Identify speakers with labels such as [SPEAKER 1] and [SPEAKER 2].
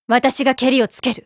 [SPEAKER 1] 私がケリをつける。